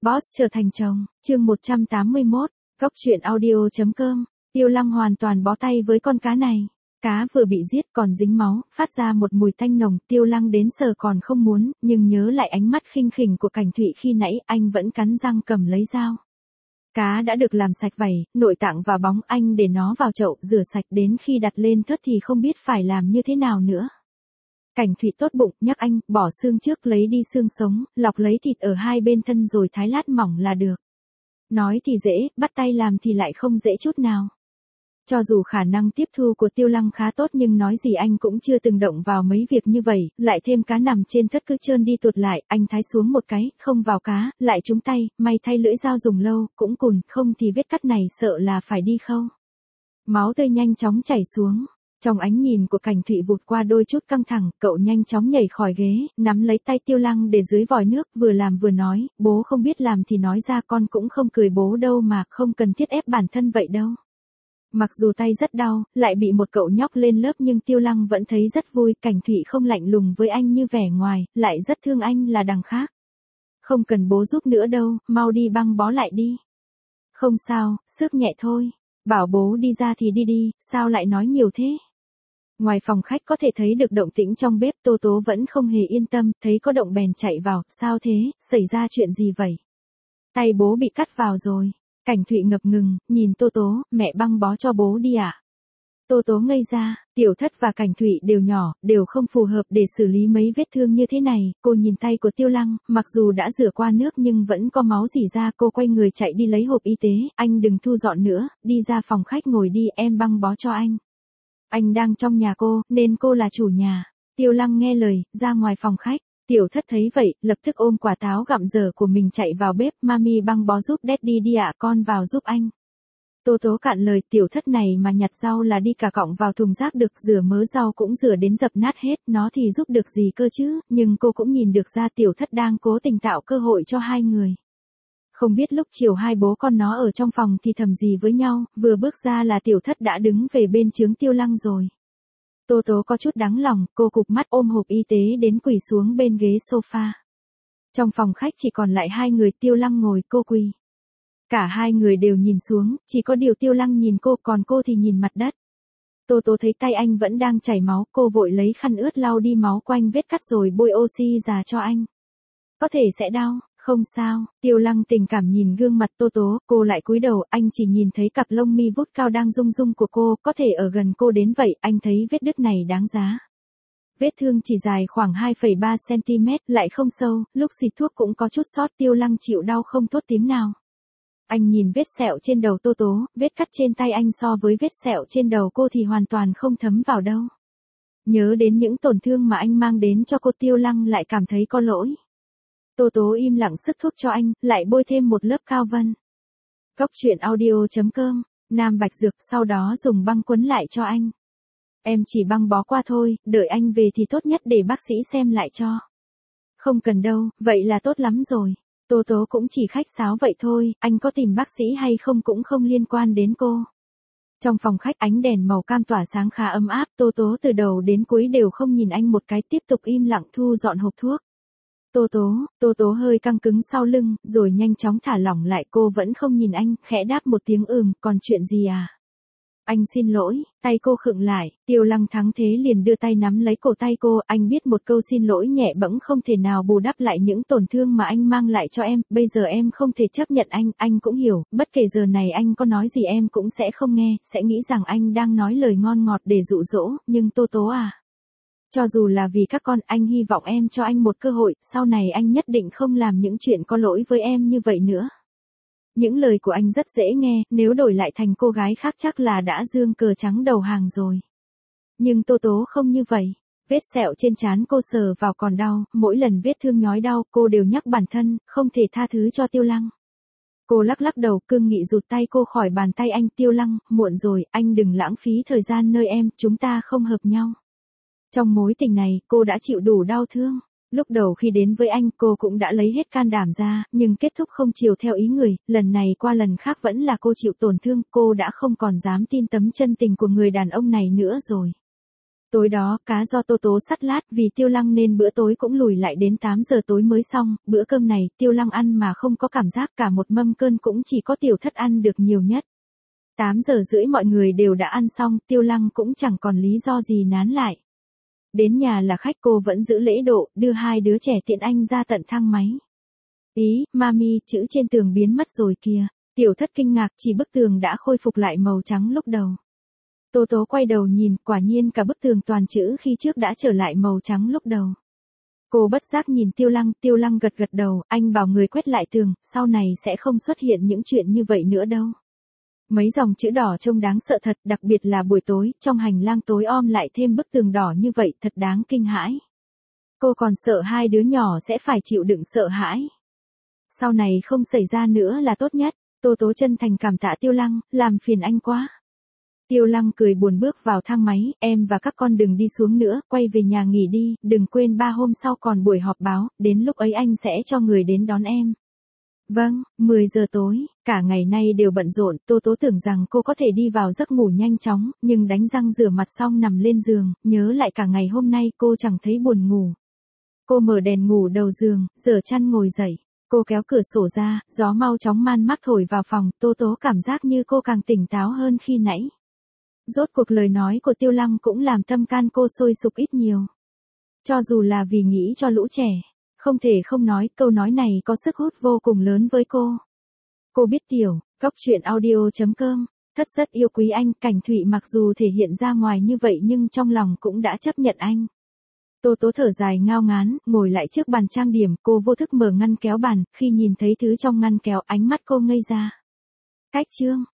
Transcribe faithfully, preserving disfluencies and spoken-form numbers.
Boss trở thành chồng, chương một trăm tám mươi mốt, Cóc truyện audio chấm com. Tiêu Lăng hoàn toàn bó tay với con cá này. Cá vừa bị giết còn dính máu, phát ra một mùi tanh nồng, Tiêu Lăng đến sờ còn không muốn, nhưng nhớ lại ánh mắt khinh khỉnh của Cảnh Thụy khi nãy, anh vẫn cắn răng cầm lấy dao. Cá đã được làm sạch vảy, nội tạng và bóng, anh để nó vào chậu, rửa sạch, đến khi đặt lên thớt thì không biết phải làm như thế nào nữa. Cảnh Thụy tốt bụng, nhắc anh, bỏ xương trước lấy đi xương sống, lọc lấy thịt ở hai bên thân rồi thái lát mỏng là được. Nói thì dễ, bắt tay làm thì lại không dễ chút nào. Cho dù khả năng tiếp thu của Tiêu Lăng khá tốt nhưng nói gì anh cũng chưa từng động vào mấy việc như vậy, lại thêm cá nằm trên thớt cứ trơn đi tuột lại, anh thái xuống một cái, không vào cá, lại trúng tay, may thay lưỡi dao dùng lâu, cũng cùn, không thì vết cắt này sợ là phải đi khâu. Máu tươi nhanh chóng chảy xuống. Trong ánh nhìn của Cảnh Thụy vụt qua đôi chút căng thẳng, cậu nhanh chóng nhảy khỏi ghế, nắm lấy tay Tiêu Lăng để dưới vòi nước, vừa làm vừa nói, bố không biết làm thì nói ra, con cũng không cười bố đâu mà, không cần thiết ép bản thân vậy đâu. Mặc dù tay rất đau, lại bị một cậu nhóc lên lớp nhưng Tiêu Lăng vẫn thấy rất vui, Cảnh Thụy không lạnh lùng với anh như vẻ ngoài, lại rất thương anh là đằng khác. Không cần bố giúp nữa đâu, mau đi băng bó lại đi. Không sao, sức nhẹ thôi. Bảo bố đi ra thì đi đi, sao lại nói nhiều thế? Ngoài phòng khách có thể thấy được động tĩnh trong bếp, Tô Tố vẫn không hề yên tâm, thấy có động bèn chạy vào, sao thế, xảy ra chuyện gì vậy? Tay bố bị cắt vào rồi. Cảnh Thụy ngập ngừng, nhìn Tô Tố, mẹ băng bó cho bố đi ạ. À? Tô Tố ngây ra, Tiểu Thất và Cảnh Thụy đều nhỏ, đều không phù hợp để xử lý mấy vết thương như thế này, cô nhìn tay của Tiêu Lăng, mặc dù đã rửa qua nước nhưng vẫn có máu rỉ ra, cô quay người chạy đi lấy hộp y tế, anh đừng thu dọn nữa, đi ra phòng khách ngồi đi, em băng bó cho anh. Anh đang trong nhà cô, nên cô là chủ nhà. Tiêu Lăng nghe lời, ra ngoài phòng khách. Tiểu Thất thấy vậy, lập tức ôm quả táo gặm dở của mình chạy vào bếp, mami băng bó giúp daddy đi ạ, con vào giúp anh. Tô Tố cạn lời, Tiểu Thất này mà nhặt rau là đi cả cọng vào thùng rác được, rửa mớ rau cũng rửa đến dập nát hết, nó thì giúp được gì cơ chứ, nhưng cô cũng nhìn được ra Tiểu Thất đang cố tình tạo cơ hội cho hai người. Không biết lúc chiều hai bố con nó ở trong phòng thì thầm gì với nhau, vừa bước ra là Tiểu Thất đã đứng về bên chướng Tiêu Lăng rồi. Tô Tố có chút đáng lòng, cô cụp mắt ôm hộp y tế đến quỳ xuống bên ghế sofa. Trong phòng khách chỉ còn lại hai người, Tiêu Lăng ngồi, cô quỳ. Cả hai người đều nhìn xuống, chỉ có điều Tiêu Lăng nhìn cô, còn cô thì nhìn mặt đất. Tô Tố thấy tay anh vẫn đang chảy máu, cô vội lấy khăn ướt lau đi máu quanh vết cắt rồi bôi oxy già cho anh. Có thể sẽ đau. Không sao, Tiêu Lăng tình cảm nhìn gương mặt Tô Tố, cô lại cúi đầu, anh chỉ nhìn thấy cặp lông mi vút cao đang rung rung của cô, có thể ở gần cô đến vậy, anh thấy vết đứt này đáng giá. Vết thương chỉ dài khoảng hai phẩy ba xăng-ti-mét, lại không sâu, lúc xịt thuốc cũng có chút sót, Tiêu Lăng chịu đau không thốt tiếng nào. Anh nhìn vết sẹo trên đầu Tô Tố, vết cắt trên tay anh so với vết sẹo trên đầu cô thì hoàn toàn không thấm vào đâu. Nhớ đến những tổn thương mà anh mang đến cho cô, Tiêu Lăng lại cảm thấy có lỗi. Tô Tố im lặng sức thuốc cho anh, lại bôi thêm một lớp cao vân. Cóc truyện audio chấm com, Nam Bạch Dược, sau đó dùng băng quấn lại cho anh. Em chỉ băng bó qua thôi, đợi anh về thì tốt nhất để bác sĩ xem lại cho. Không cần đâu, vậy là tốt lắm rồi. Tô Tố cũng chỉ khách sáo vậy thôi, anh có tìm bác sĩ hay không cũng không liên quan đến cô. Trong phòng khách ánh đèn màu cam tỏa sáng khá ấm áp, Tô Tố từ đầu đến cuối đều không nhìn anh một cái, tiếp tục im lặng thu dọn hộp thuốc. Tô Tố, Tô Tố hơi căng cứng sau lưng, rồi nhanh chóng thả lỏng lại, cô vẫn không nhìn anh, khẽ đáp một tiếng ừm, còn chuyện gì à? Anh xin lỗi, tay cô khựng lại, Tiêu Lăng thắng thế liền đưa tay nắm lấy cổ tay cô, anh biết một câu xin lỗi nhẹ bẫng không thể nào bù đắp lại những tổn thương mà anh mang lại cho em, bây giờ em không thể chấp nhận anh, anh cũng hiểu, bất kể giờ này anh có nói gì em cũng sẽ không nghe, sẽ nghĩ rằng anh đang nói lời ngon ngọt để dụ dỗ, nhưng Tô Tố à. Cho dù là vì các con, anh hy vọng em cho anh một cơ hội, sau này anh nhất định không làm những chuyện có lỗi với em như vậy nữa. Những lời của anh rất dễ nghe, nếu đổi lại thành cô gái khác chắc là đã giương cờ trắng đầu hàng rồi. Nhưng Tô Tố không như vậy. Vết sẹo trên trán cô sờ vào còn đau, mỗi lần vết thương nhói đau, cô đều nhắc bản thân, không thể tha thứ cho Tiêu Lăng. Cô lắc lắc đầu, cương nghị rụt tay cô khỏi bàn tay anh, Tiêu Lăng, muộn rồi, anh đừng lãng phí thời gian nơi em, chúng ta không hợp nhau. Trong mối tình này, cô đã chịu đủ đau thương. Lúc đầu khi đến với anh, cô cũng đã lấy hết can đảm ra, nhưng kết thúc không chiều theo ý người, lần này qua lần khác vẫn là cô chịu tổn thương, cô đã không còn dám tin tấm chân tình của người đàn ông này nữa rồi. Tối đó, cá do Tô Tố sắt lát vì Tiêu Lăng nên bữa tối cũng lùi lại đến tám giờ tối mới xong, bữa cơm này Tiêu Lăng ăn mà không có cảm giác, cả một mâm cơm cũng chỉ có Tiểu Thất ăn được nhiều nhất. tám giờ rưỡi mọi người đều đã ăn xong, Tiêu Lăng cũng chẳng còn lý do gì nán lại. Đến nhà là khách, cô vẫn giữ lễ độ, đưa hai đứa trẻ tiện anh ra tận thang máy. Ý, mami, chữ trên tường biến mất rồi kìa. Tiểu Thất kinh ngạc, chỉ bức tường đã khôi phục lại màu trắng lúc đầu. Tô Tố quay đầu nhìn, quả nhiên cả bức tường toàn chữ khi trước đã trở lại màu trắng lúc đầu. Cô bất giác nhìn Tiêu Lăng, Tiêu Lăng gật gật đầu, anh bảo người quét lại tường, sau này sẽ không xuất hiện những chuyện như vậy nữa đâu. Mấy dòng chữ đỏ trông đáng sợ thật, đặc biệt là buổi tối, trong hành lang tối om lại thêm bức tường đỏ như vậy, thật đáng kinh hãi. Cô còn sợ hai đứa nhỏ sẽ phải chịu đựng sợ hãi. Sau này không xảy ra nữa là tốt nhất. Tô Tố chân thành cảm tạ Tiêu Lăng, làm phiền anh quá. Tiêu Lăng cười buồn bước vào thang máy, em và các con đừng đi xuống nữa, quay về nhà nghỉ đi, đừng quên ba hôm sau còn buổi họp báo, đến lúc ấy anh sẽ cho người đến đón em. Vâng, mười giờ tối, cả ngày nay đều bận rộn, Tô Tố tưởng rằng cô có thể đi vào giấc ngủ nhanh chóng, nhưng đánh răng rửa mặt xong nằm lên giường, nhớ lại cả ngày hôm nay cô chẳng thấy buồn ngủ. Cô mở đèn ngủ đầu giường, giở chăn ngồi dậy. Cô kéo cửa sổ ra, gió mau chóng man mác thổi vào phòng, Tô Tố cảm giác như cô càng tỉnh táo hơn khi nãy. Rốt cuộc lời nói của Tiêu Lăng cũng làm tâm can cô sôi sục ít nhiều. Cho dù là vì nghĩ cho lũ trẻ, không thể không nói, câu nói này có sức hút vô cùng lớn với cô. Cô biết tiểu, cóc truyện audio chấm com, Thất rất yêu quý anh, Cảnh Thụy mặc dù thể hiện ra ngoài như vậy nhưng trong lòng cũng đã chấp nhận anh. Tô Tố thở dài ngao ngán, ngồi lại trước bàn trang điểm, cô vô thức mở ngăn kéo bàn, khi nhìn thấy thứ trong ngăn kéo ánh mắt cô ngây ra. Cách chương.